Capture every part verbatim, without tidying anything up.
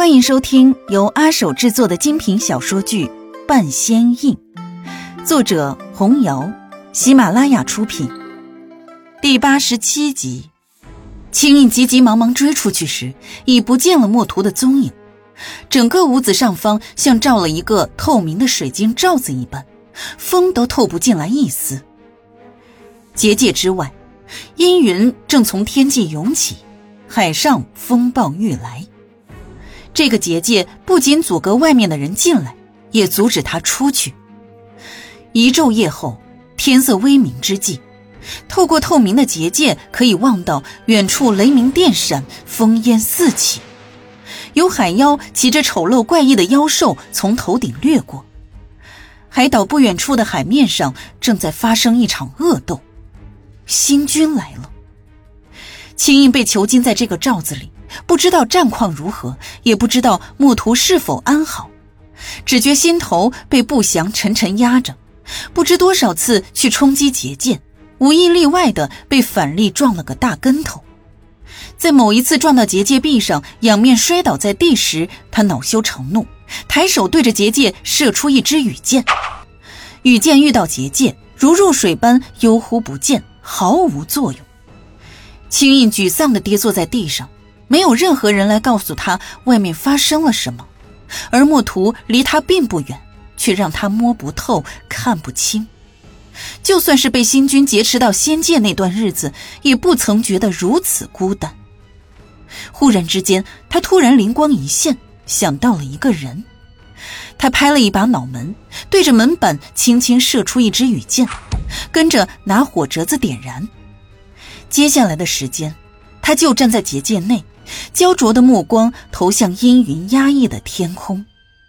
欢迎收听由阿守制作的精品小说剧《半仙印》，作者红瑶，喜马拉雅出品。第八十七集。青印急急忙忙追出去时，已不见了墨图的踪影。整个屋子上方像罩了一个透明的水晶罩子一般，风都透不进来一丝。结界之外，阴云正从天际涌起，海上风暴欲来。这个结界不仅阻隔外面的人进来，也阻止他出去。一昼夜后，天色微明之际，透过透明的结界可以望到远处雷鸣电闪，烽烟四起。有海妖骑着丑陋怪异的妖兽从头顶掠过。海岛不远处的海面上正在发生一场恶斗。星君来了。青印被囚禁在这个罩子里，不知道战况如何，也不知道墨图是否安好，只觉心头被不祥沉沉压着，不知多少次去冲击结界，无一例外的被反力撞了个大跟头。在某一次撞到结界壁上，仰面摔倒在地时，他恼羞成怒，抬手对着结界射出一支羽箭。羽箭遇到结界，如入水般悠忽不见，毫无作用。青印沮丧地跌坐在地上，没有任何人来告诉他外面发生了什么，而墨图离他并不远，却让他摸不透，看不清。就算是被星君劫持到仙界那段日子，也不曾觉得如此孤单。忽然之间，他突然灵光一现，想到了一个人。他拍了一把脑门，对着门板轻轻射出一支羽箭，跟着拿火折子点燃。接下来的时间，他就站在结界内，焦灼的目光投向阴云压抑的天空。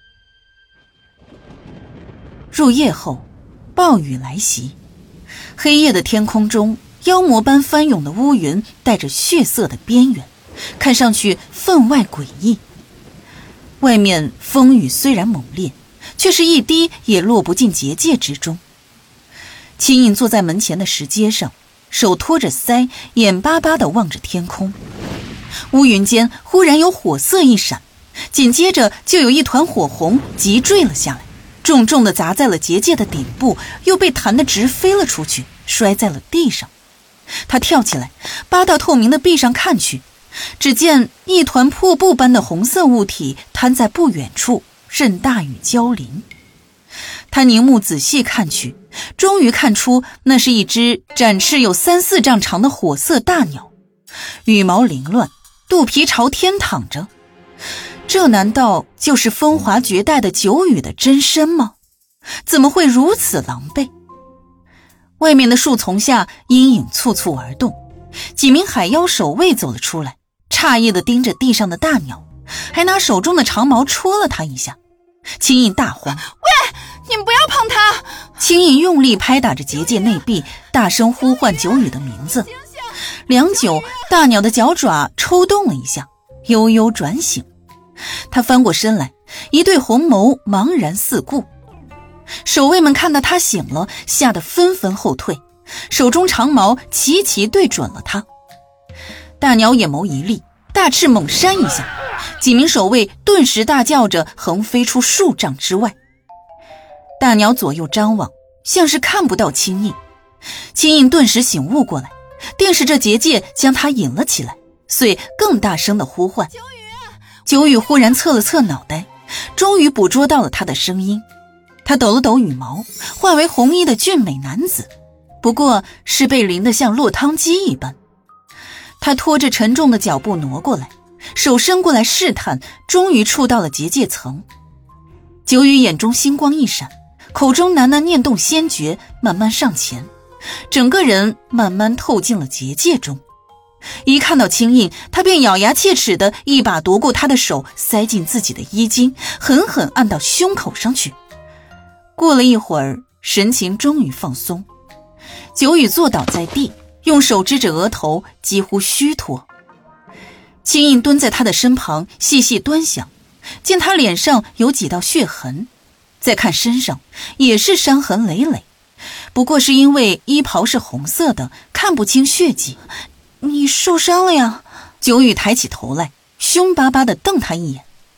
入夜后，暴雨来袭，黑夜的天空中，妖魔般翻涌的乌云带着血色的边缘，看上去分外诡异。外面风雨虽然猛烈，却是一滴也落不进结界之中。青印坐在门前的石阶上，手托着腮，眼巴巴地望着天空。乌云间忽然有火色一闪，紧接着就有一团火红急坠了下来，重重地砸在了结界的顶部，又被弹得直飞了出去，摔在了地上。他跳起来，扒到透明的壁上看去，只见一团破布般的红色物体摊在不远处，任大雨浇淋。他凝目仔细看去，终于看出那是一只展翅有三四丈长的火色大鸟，羽毛凌乱，肚皮朝天躺着。这难道就是风华绝代的九羽的真身吗？怎么会如此狼狈？外面的树丛下阴影簇簇而动，几名海妖守卫走了出来，诧异地盯着地上的大鸟，还拿手中的长矛戳了他一下。青印大慌， 喂，你们不要碰他！ 青印用力拍打着结界内壁，大声呼唤九羽的名字。良久，大鸟的脚爪抽动了一下，悠悠转醒。他翻过身来，一对红眸茫然四顾。守卫们看到他醒了，吓得纷纷后退，手中长矛齐齐对准了他。大鸟眼眸一立，大翅猛扇一下，几名守卫顿时大叫着横飞出数丈之外。大鸟左右张望，像是看不到青印。青印顿时醒悟过来，定是这结界将他引了起来，遂更大声地呼唤。九羽忽然侧了侧脑袋，终于捕捉到了他的声音。他抖了抖羽毛，化为红衣的俊美男子，不过是被淋得像落汤鸡一般。他拖着沉重的脚步挪过来，手伸过来试探，终于触到了结界层。九羽眼中星光一闪，口中喃喃念动仙诀，慢慢上前，整个人慢慢透进了结界中。一看到青印，他便咬牙切齿地一把夺过他的手，塞进自己的衣襟，狠狠按到胸口上去。过了一会儿，神情终于放松。九羽坐倒在地，用手支着额头，几乎虚脱。青印蹲在他的身旁，细细端详，见他脸上有几道血痕，再看身上也是伤痕累累，不过是因为衣袍是红色的，看不清血迹。你受伤了呀？九羽抬起头来，凶巴巴地瞪他一眼，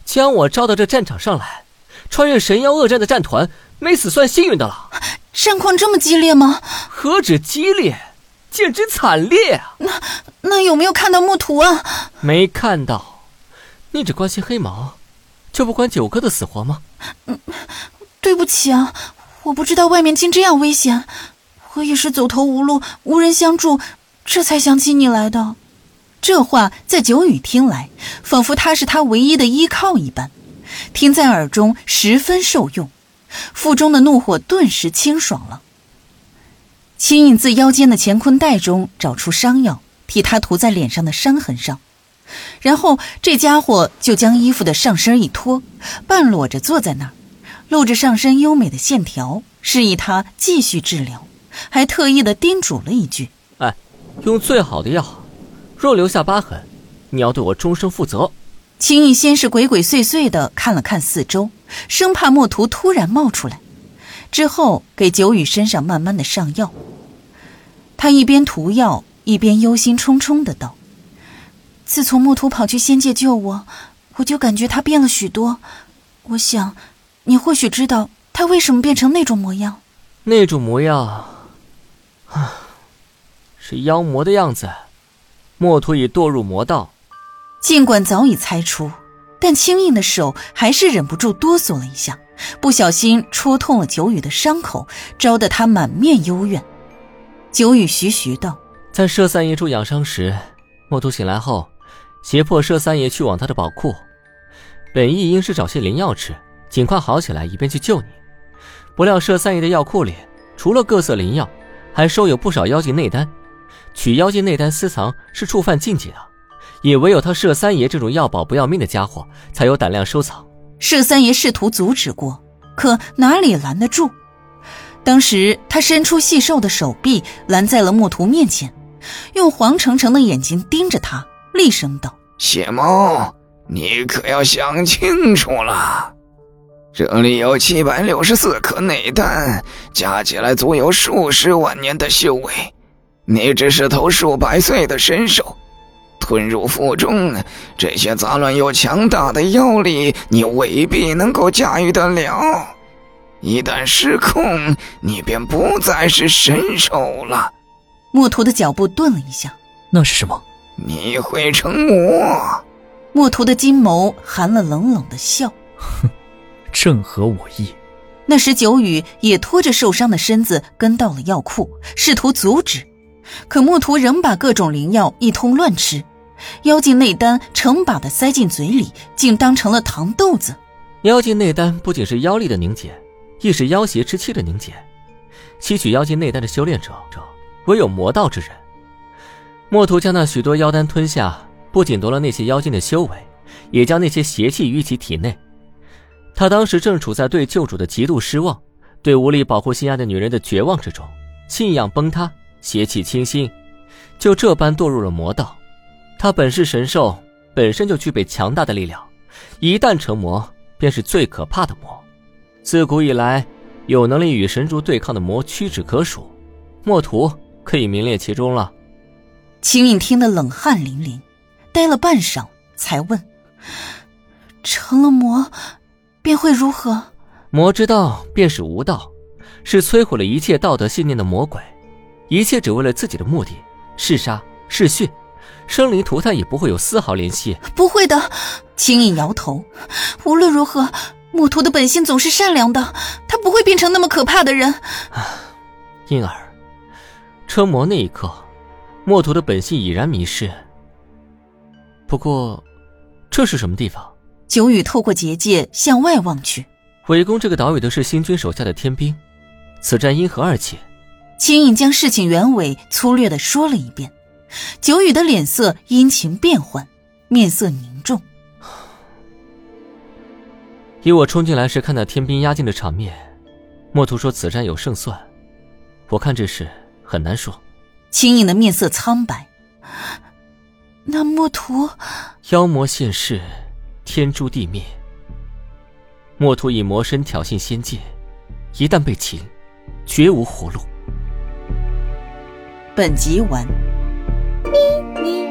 将我招到这战场上来，穿越神妖恶战的战团，没死算幸运的了。 战况这么激烈吗？ 何止激烈，简直惨烈啊！ 那那有没有看到木图啊？ 没看到。你只关心黑毛，就不管九哥的死活吗？ 嗯，对不起啊，我不知道外面竟这样危险，我也是走投无路，无人相助，这才想起你来的。 这话在九羽听来，仿佛他是他唯一的依靠一般，听在耳中十分受用，腹中的怒火顿时清爽了。秦颖自腰间的乾坤袋中找出伤药，替他涂在脸上的伤痕上，然后这家伙就将衣服的上身一脱，半裸着坐在那儿，露着上身优美的线条，示意他继续治疗，还特意的叮嘱了一句： 哎，用最好的药，若留下疤痕，你要对我终生负责。 秦颖先是鬼鬼祟祟地看了看四周，生怕墨图突然冒出来，之后给九羽身上慢慢的上药。他一边涂药一边忧心忡忡的道：自从墨图跑去仙界救我，我就感觉他变了许多，我想你或许知道他为什么变成那种模样。 那种模样是妖魔的样子，墨图已堕入魔道。 尽管早已猜出，但轻盈的手还是忍不住哆嗦了一下，不小心戳痛了九羽的伤口，招得他满面幽怨。九羽徐徐道： 在麝三爷处养伤时，墨图醒来后胁迫麝三爷去往他的宝库，本意应是找些灵药吃，尽快好起来以便去救你。不料麝三爷的药库里除了各色灵药，还收有不少妖精内丹，取妖精内丹私藏是触犯禁忌的，也唯有他麝三爷这种要宝不要命的家伙才有胆量收藏。 麝三爷试图阻止过，可哪里拦得住？当时他伸出细瘦的手臂拦在了墨图面前，用黄澄澄的眼睛盯着他，厉声道： 血猫，你可要想清楚了，这里有七百六十四颗内丹，加起来足有数十万年的修为，你只是头数百岁的身兽，吞入腹中，这些杂乱又强大的妖力，你未必能够驾驭得了。一旦失控，你便不再是神兽了。 墨图的脚步顿了一下。 那是什么？ 你会成魔。 墨图的金眸含了冷冷的笑。 哼，正合我意。 那时九羽也拖着受伤的身子跟到了药库，试图阻止，可墨图仍把各种灵药一通乱吃，妖精内丹成把的塞进嘴里，竟当成了糖豆子。 妖精内丹不仅是妖力的凝结，亦是妖邪之气的凝结。吸取妖精内丹的修炼者，唯有魔道之人。墨图将那许多妖丹吞下，不仅夺了那些妖精的修为，也将那些邪气于其体内。他当时正处在对救主的极度失望，对无力保护心爱的女人的绝望之中，信仰崩塌，邪气侵心，就这般堕入了魔道。他本是神兽，本身就具备强大的力量，一旦成魔，便是最可怕的魔。自古以来，有能力与神族对抗的魔屈指可数，墨图可以名列其中了。 秦颖听得冷汗淋漓，呆了半晌，才问：成了魔便会如何？ 魔之道便是无道，是摧毁了一切道德信念的魔鬼，一切只为了自己的目的，嗜杀嗜血，生灵涂炭也不会有丝毫怜惜。 不会的。秦颖摇头，无论如何，墨图的本性总是善良的，他不会变成那么可怕的人。 婴儿，成魔那一刻，墨图的本性已然迷失。不过，这是什么地方？ 九羽透过结界向外望去。 围攻这个岛屿的是星君手下的天兵，此战因何而起？ 秦颖将事情原委粗略地说了一遍。九羽的脸色阴晴变幻，面色凝重。 以我冲进来时看到天兵压境的场面，墨图说此战有胜算，我看这事很难说。 秦颖的面色苍白。那墨图…… 妖魔现世，天诛地灭。墨图以魔身挑衅仙界，一旦被擒，绝无活路。 本集完。咪咪